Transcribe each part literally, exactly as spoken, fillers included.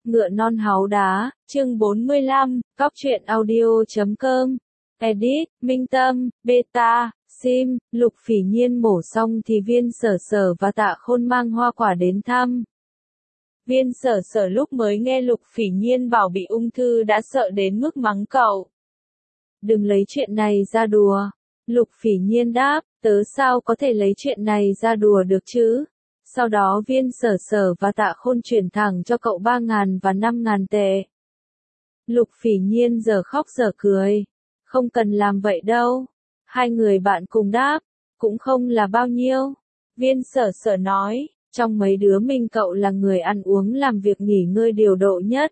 Ngựa non háu đá, chương bốn mươi lăm, cóc truyện audio chấm com. Edit, Minh Tâm, Beta, Sim, Lục Phỉ Nhiên mổ xong thì Viên Sở Sở và Tạ Khôn mang hoa quả đến thăm. Viên Sở Sở lúc mới nghe Lục Phỉ Nhiên bảo bị ung thư đã sợ đến mức mắng cậu. Đừng lấy chuyện này ra đùa. Lục Phỉ Nhiên đáp, tớ sao có thể lấy chuyện này ra đùa được chứ? Sau đó Viên Sở Sở và Tạ Khôn chuyển thẳng cho cậu ba ngàn và năm ngàn tệ. Lục Phỉ Nhiên giờ khóc giờ cười. Không cần làm vậy đâu. Hai người bạn cùng đáp, cũng không là bao nhiêu. Viên Sở Sở nói, trong mấy đứa mình cậu là người ăn uống làm việc nghỉ ngơi điều độ nhất.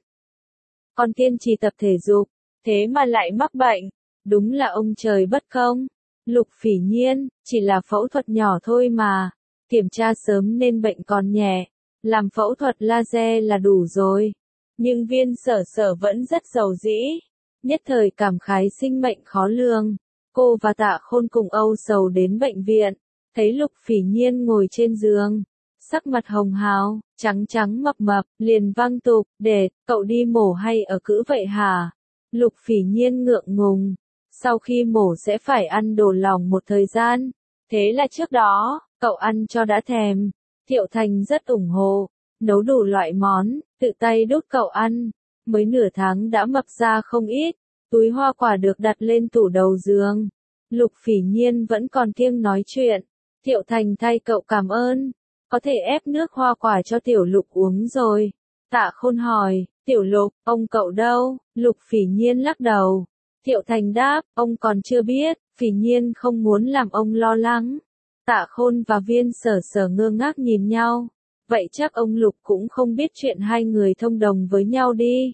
Còn kiên trì tập thể dục, thế mà lại mắc bệnh. Đúng là ông trời bất công. Lục Phỉ Nhiên, chỉ là phẫu thuật nhỏ thôi mà. Kiểm tra sớm nên bệnh còn nhẹ. Làm phẫu thuật laser là đủ rồi. Nhưng Viên Sở Sở vẫn rất giàu dĩ. Nhất thời cảm khái sinh mệnh khó lường. Cô và Tạ Khôn cùng âu sầu đến bệnh viện. Thấy Lục Phỉ Nhiên ngồi trên giường. Sắc mặt hồng hào, trắng trắng mập mập, liền văng tục, để, cậu đi mổ hay ở cữ vậy hả? Lục Phỉ Nhiên ngượng ngùng. Sau khi mổ sẽ phải ăn đồ lỏng một thời gian. Thế là trước đó, cậu ăn cho đã thèm. Thiệu Thành rất ủng hộ. Nấu đủ loại món, tự tay đút cậu ăn. Mới nửa tháng đã mập ra không ít. Túi hoa quả được đặt lên tủ đầu giường. Lục Phỉ Nhiên vẫn còn kiêng nói chuyện. Thiệu Thành thay cậu cảm ơn. Có thể ép nước hoa quả cho Tiểu Lục uống rồi. Tạ Khôn hỏi, Tiểu Lục, ông cậu đâu? Lục Phỉ Nhiên lắc đầu. Thiệu Thành đáp, ông còn chưa biết, Phỉ Nhiên không muốn làm ông lo lắng. Tạ Khôn và Viên Sở Sở ngơ ngác nhìn nhau. Vậy chắc ông Lục cũng không biết chuyện hai người thông đồng với nhau đi.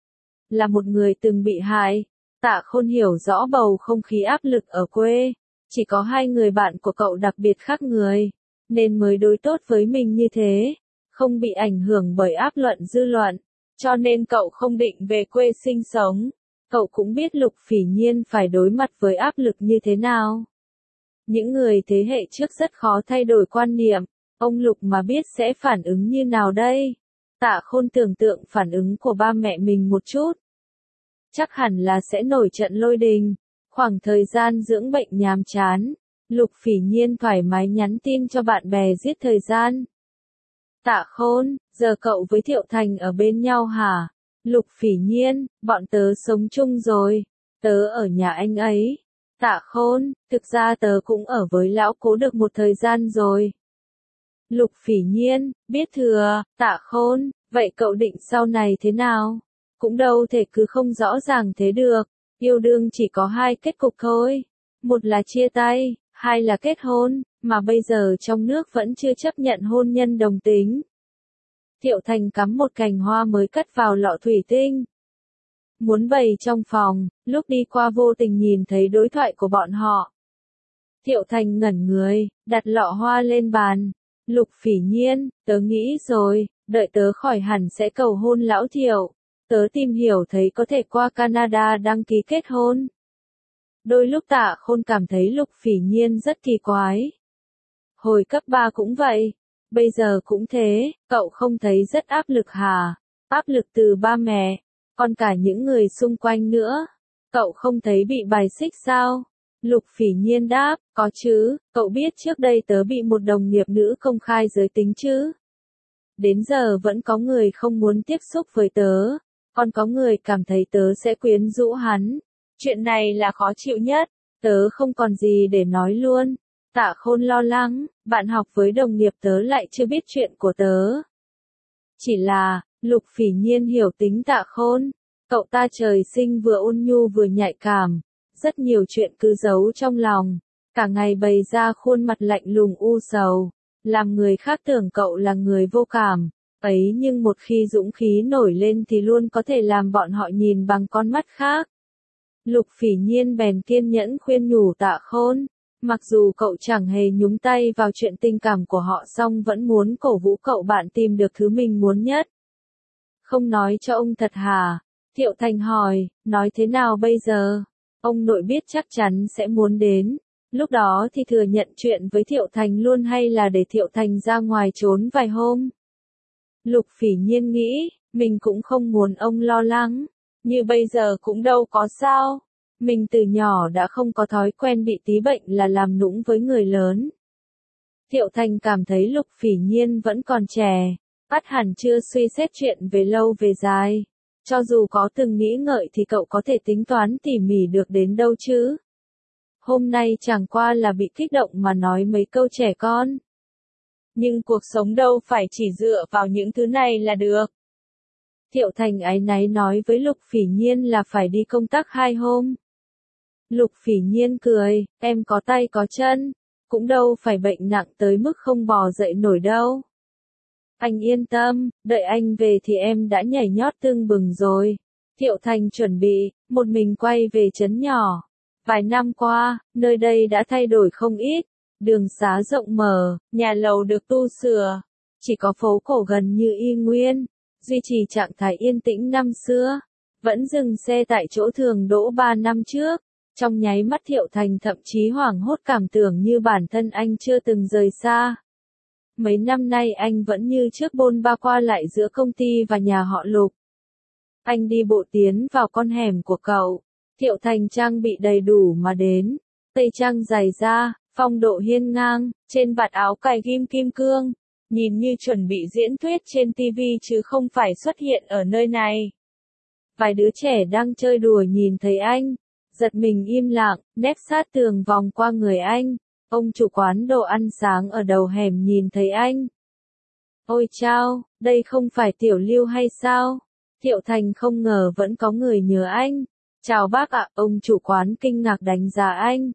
Là một người từng bị hại, Tạ Khôn hiểu rõ bầu không khí áp lực ở quê. Chỉ có hai người bạn của cậu đặc biệt khác người, nên mới đối tốt với mình như thế. Không bị ảnh hưởng bởi áp luận dư luận, cho nên cậu không định về quê sinh sống. Cậu cũng biết Lục Phỉ Nhiên phải đối mặt với áp lực như thế nào. Những người thế hệ trước rất khó thay đổi quan niệm. Ông Lục mà biết sẽ phản ứng như nào đây? Tạ Khôn tưởng tượng phản ứng của ba mẹ mình một chút. Chắc hẳn là sẽ nổi trận lôi đình. Khoảng thời gian dưỡng bệnh nhàm chán, Lục Phỉ Nhiên thoải mái nhắn tin cho bạn bè giết thời gian. Tạ Khôn, giờ cậu với Thiệu Thành ở bên nhau hả? Lục Phỉ Nhiên, bọn tớ sống chung rồi. Tớ ở nhà anh ấy. Tạ Khôn, thực ra tớ cũng ở với lão cố được một thời gian rồi. Lục Phỉ Nhiên, biết thừa. Tạ Khôn, vậy cậu định sau này thế nào? Cũng đâu thể cứ không rõ ràng thế được. Yêu đương chỉ có hai kết cục thôi. Một là chia tay, hai là kết hôn, mà bây giờ trong nước vẫn chưa chấp nhận hôn nhân đồng tính. Thiệu Thành cắm một cành hoa mới cất vào lọ thủy tinh. Muốn bày trong phòng, lúc đi qua vô tình nhìn thấy đối thoại của bọn họ. Thiệu Thành ngẩn người, đặt lọ hoa lên bàn. Lục Phỉ Nhiên, tớ nghĩ rồi, đợi tớ khỏi hẳn sẽ cầu hôn lão Thiệu. Tớ tìm hiểu thấy có thể qua Canada đăng ký kết hôn. Đôi lúc Tạ Khôn cảm thấy Lục Phỉ Nhiên rất kỳ quái. Hồi cấp ba cũng vậy. Bây giờ cũng thế, cậu không thấy rất áp lực hả? Áp lực từ ba mẹ, còn cả những người xung quanh nữa. Cậu không thấy bị bài xích sao? Lục Phỉ Nhiên đáp, có chứ, cậu biết trước đây tớ bị một đồng nghiệp nữ công khai giới tính chứ? Đến giờ vẫn có người không muốn tiếp xúc với tớ, còn có người cảm thấy tớ sẽ quyến rũ hắn. Chuyện này là khó chịu nhất, tớ không còn gì để nói luôn. Tạ Khôn lo lắng, bạn học với đồng nghiệp tớ lại chưa biết chuyện của tớ. Chỉ là, Lục Phỉ Nhiên hiểu tính Tạ Khôn. Cậu ta trời sinh vừa ôn nhu vừa nhạy cảm. Rất nhiều chuyện cứ giấu trong lòng. Cả ngày bày ra khuôn mặt lạnh lùng u sầu. Làm người khác tưởng cậu là người vô cảm. Ấy nhưng một khi dũng khí nổi lên thì luôn có thể làm bọn họ nhìn bằng con mắt khác. Lục Phỉ Nhiên bèn kiên nhẫn khuyên nhủ Tạ Khôn. Mặc dù cậu chẳng hề nhúng tay vào chuyện tình cảm của họ song vẫn muốn cổ vũ cậu bạn tìm được thứ mình muốn nhất. Không nói cho ông thật hả? Thiệu Thành hỏi, nói thế nào bây giờ? Ông nội biết chắc chắn sẽ muốn đến. Lúc đó thì thừa nhận chuyện với Thiệu Thành luôn hay là để Thiệu Thành ra ngoài trốn vài hôm? Lục Phỉ Nhiên nghĩ, mình cũng không muốn ông lo lắng, như bây giờ cũng đâu có sao. Mình từ nhỏ đã không có thói quen bị tí bệnh là làm nũng với người lớn. Thiệu Thành cảm thấy Lục Phỉ Nhiên vẫn còn trẻ, ắt hẳn chưa suy xét chuyện về lâu về dài. Cho dù có từng nghĩ ngợi thì cậu có thể tính toán tỉ mỉ được đến đâu chứ. Hôm nay chẳng qua là bị kích động mà nói mấy câu trẻ con. Nhưng cuộc sống đâu phải chỉ dựa vào những thứ này là được. Thiệu Thành áy náy nói với Lục Phỉ Nhiên là phải đi công tác hai hôm. Lục Phỉ Nhiên cười, em có tay có chân, cũng đâu phải bệnh nặng tới mức không bò dậy nổi đâu. Anh yên tâm, đợi anh về thì em đã nhảy nhót tưng bừng rồi. Thiệu Thành chuẩn bị, một mình quay về trấn nhỏ. Vài năm qua, nơi đây đã thay đổi không ít. Đường xá rộng mở, nhà lầu được tu sửa. Chỉ có phố cổ gần như y nguyên, duy trì trạng thái yên tĩnh năm xưa. Vẫn dừng xe tại chỗ thường đỗ ba năm trước. Trong nháy mắt Thiệu Thành thậm chí hoảng hốt cảm tưởng như bản thân anh chưa từng rời xa. Mấy năm nay anh vẫn như trước bôn ba qua lại giữa công ty và nhà họ Lục. Anh đi bộ tiến vào con hẻm của cậu. Thiệu Thành trang bị đầy đủ mà đến. Tây trang dày da, phong độ hiên ngang, trên vạt áo cài ghim kim cương. Nhìn như chuẩn bị diễn thuyết trên ti vi chứ không phải xuất hiện ở nơi này. Vài đứa trẻ đang chơi đùa nhìn thấy anh. Giật mình im lặng, nép sát tường vòng qua người anh. Ông chủ quán đồ ăn sáng ở đầu hẻm nhìn thấy anh. Ôi chao, đây không phải Tiểu Lưu hay sao? Thiệu Thành không ngờ vẫn có người nhớ anh. Chào bác ạ, ông chủ quán kinh ngạc đánh giá anh.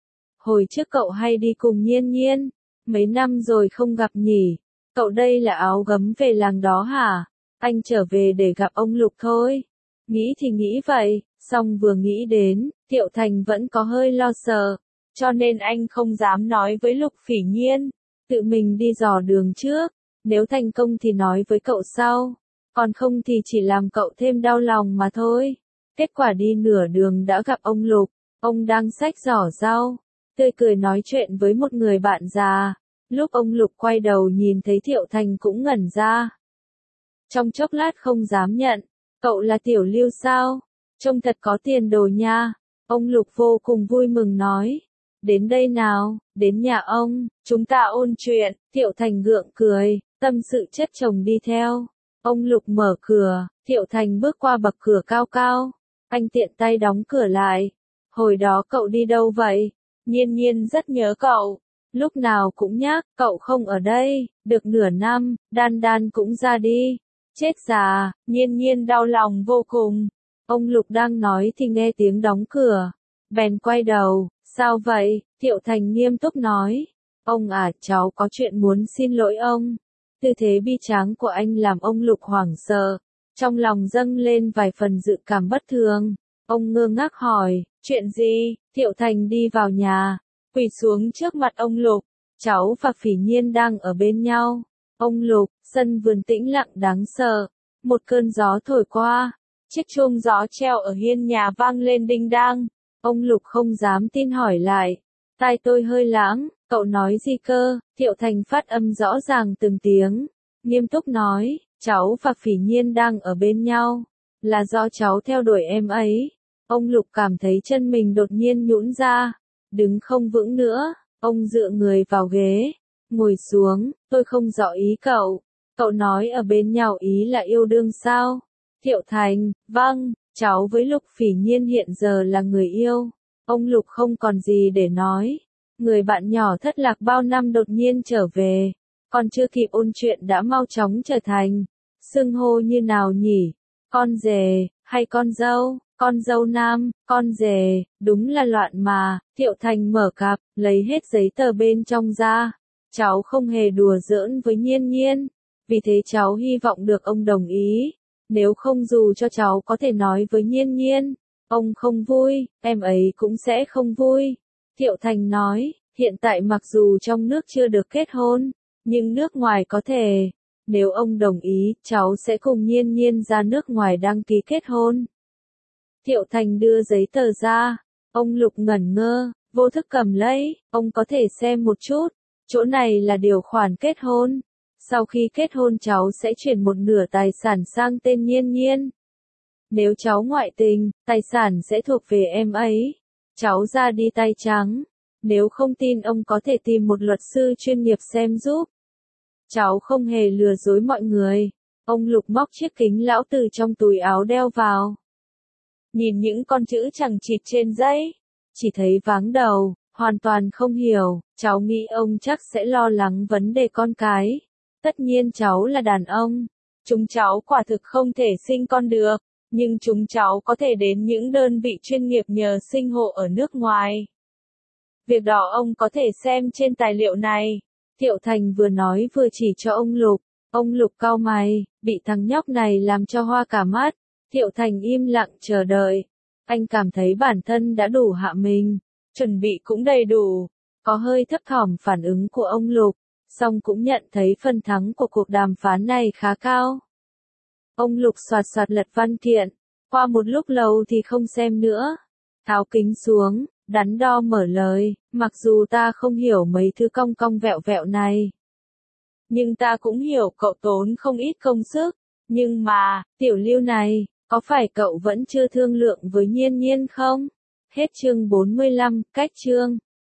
Hồi trước cậu hay đi cùng Nhiên Nhiên, mấy năm rồi không gặp nhỉ? Cậu đây là áo gấm về làng đó hả? Anh trở về để gặp ông Lục thôi. Nghĩ thì nghĩ vậy, song vừa nghĩ đến, Thiệu Thành vẫn có hơi lo sợ. Cho nên anh không dám nói với Lục Phỉ Nhiên. Tự mình đi dò đường trước. Nếu thành công thì nói với cậu sau. Còn không thì chỉ làm cậu thêm đau lòng mà thôi. Kết quả đi nửa đường đã gặp ông Lục. Ông đang xách giỏ rau. Tươi cười nói chuyện với một người bạn già. Lúc ông Lục quay đầu nhìn thấy Thiệu Thành cũng ngẩn ra. Trong chốc lát không dám nhận. Cậu là Tiểu Lưu sao? Trông thật có tiền đồ nha. Ông Lục vô cùng vui mừng nói. Đến đây nào, đến nhà ông, chúng ta ôn chuyện. Thiệu Thành gượng cười, tâm sự chất chồng đi theo. Ông Lục mở cửa, Thiệu Thành bước qua bậc cửa cao cao. Anh tiện tay đóng cửa lại. Hồi đó cậu đi đâu vậy? Nhiên Nhiên rất nhớ cậu. Lúc nào cũng nhắc, cậu không ở đây, được nửa năm, Đan Đan cũng ra đi. Chết già, Nhiên Nhiên đau lòng vô cùng. Ông Lục đang nói thì nghe tiếng đóng cửa. Bèn quay đầu, sao vậy? Thiệu Thành nghiêm túc nói. Ông à, cháu có chuyện muốn xin lỗi ông. Tư thế bi tráng của anh làm ông Lục hoảng sợ. Trong lòng dâng lên vài phần dự cảm bất thường. Ông ngơ ngác hỏi, chuyện gì? Thiệu Thành đi vào nhà, quỳ xuống trước mặt ông Lục. Cháu và Phỉ Nhiên đang ở bên nhau. Ông Lục, sân vườn tĩnh lặng đáng sợ. Một cơn gió thổi qua. Chiếc chuông gió treo ở hiên nhà vang lên đinh đang. Ông Lục không dám tin hỏi lại. Tai tôi hơi lãng, cậu nói gì cơ? Thiệu Thành phát âm rõ ràng từng tiếng. Nghiêm túc nói, cháu và Phỉ Nhiên đang ở bên nhau. Là do cháu theo đuổi em ấy. Ông Lục cảm thấy chân mình đột nhiên nhũn ra. Đứng không vững nữa, ông dựa người vào ghế. Ngồi xuống, tôi không rõ ý cậu. Cậu nói ở bên nhau ý là yêu đương sao? Thiệu Thành, vâng, cháu với Lục Phỉ Nhiên hiện giờ là người yêu. Ông Lục không còn gì để nói. Người bạn nhỏ thất lạc bao năm đột nhiên trở về. Còn chưa kịp ôn chuyện đã mau chóng trở thành. Xưng hô như nào nhỉ? Con rể, hay con dâu? Con dâu nam, con rể, đúng là loạn mà. Thiệu Thành mở cặp, lấy hết giấy tờ bên trong ra. Cháu không hề đùa giỡn với Nhiên Nhiên. Vì thế cháu hy vọng được ông đồng ý. Nếu không dù cho cháu có thể nói với Nhiên Nhiên, ông không vui, em ấy cũng sẽ không vui. Thiệu Thành nói, hiện tại mặc dù trong nước chưa được kết hôn, nhưng nước ngoài có thể. Nếu ông đồng ý, cháu sẽ cùng Nhiên Nhiên ra nước ngoài đăng ký kết hôn. Thiệu Thành đưa giấy tờ ra. Ông Lục ngẩn ngơ, vô thức cầm lấy. Ông có thể xem một chút. Chỗ này là điều khoản kết hôn. Sau khi kết hôn cháu sẽ chuyển một nửa tài sản sang tên Nhiên Nhiên. Nếu cháu ngoại tình, tài sản sẽ thuộc về em ấy. Cháu ra đi tay trắng. Nếu không tin ông có thể tìm một luật sư chuyên nghiệp xem giúp. Cháu không hề lừa dối mọi người. Ông Lục móc chiếc kính lão từ trong túi áo đeo vào. Nhìn những con chữ chằng chịt trên giấy. Chỉ thấy váng đầu, hoàn toàn không hiểu. Cháu nghĩ ông chắc sẽ lo lắng vấn đề con cái. Tất nhiên cháu là đàn ông. Chúng cháu quả thực không thể sinh con được. Nhưng chúng cháu có thể đến những đơn vị chuyên nghiệp nhờ sinh hộ ở nước ngoài. Việc đó ông có thể xem trên tài liệu này. Thiệu Thành vừa nói vừa chỉ cho ông Lục. Ông Lục cau mày, bị thằng nhóc này làm cho hoa cả mắt. Thiệu Thành im lặng chờ đợi. Anh cảm thấy bản thân đã đủ hạ mình. Chuẩn bị cũng đầy đủ. Có hơi thấp thỏm phản ứng của ông Lục. Song cũng nhận thấy phần thắng của cuộc đàm phán này khá cao. Ông Lục soạt soạt lật văn kiện. Qua một lúc lâu thì không xem nữa. Tháo kính xuống, đắn đo mở lời. Mặc dù ta không hiểu mấy thứ cong cong vẹo vẹo này. Nhưng ta cũng hiểu cậu tốn không ít công sức. Nhưng mà, Tiểu Lưu này, có phải cậu vẫn chưa thương lượng với Nhiên Nhiên không? Hết chương bốn mươi lăm, cách chương.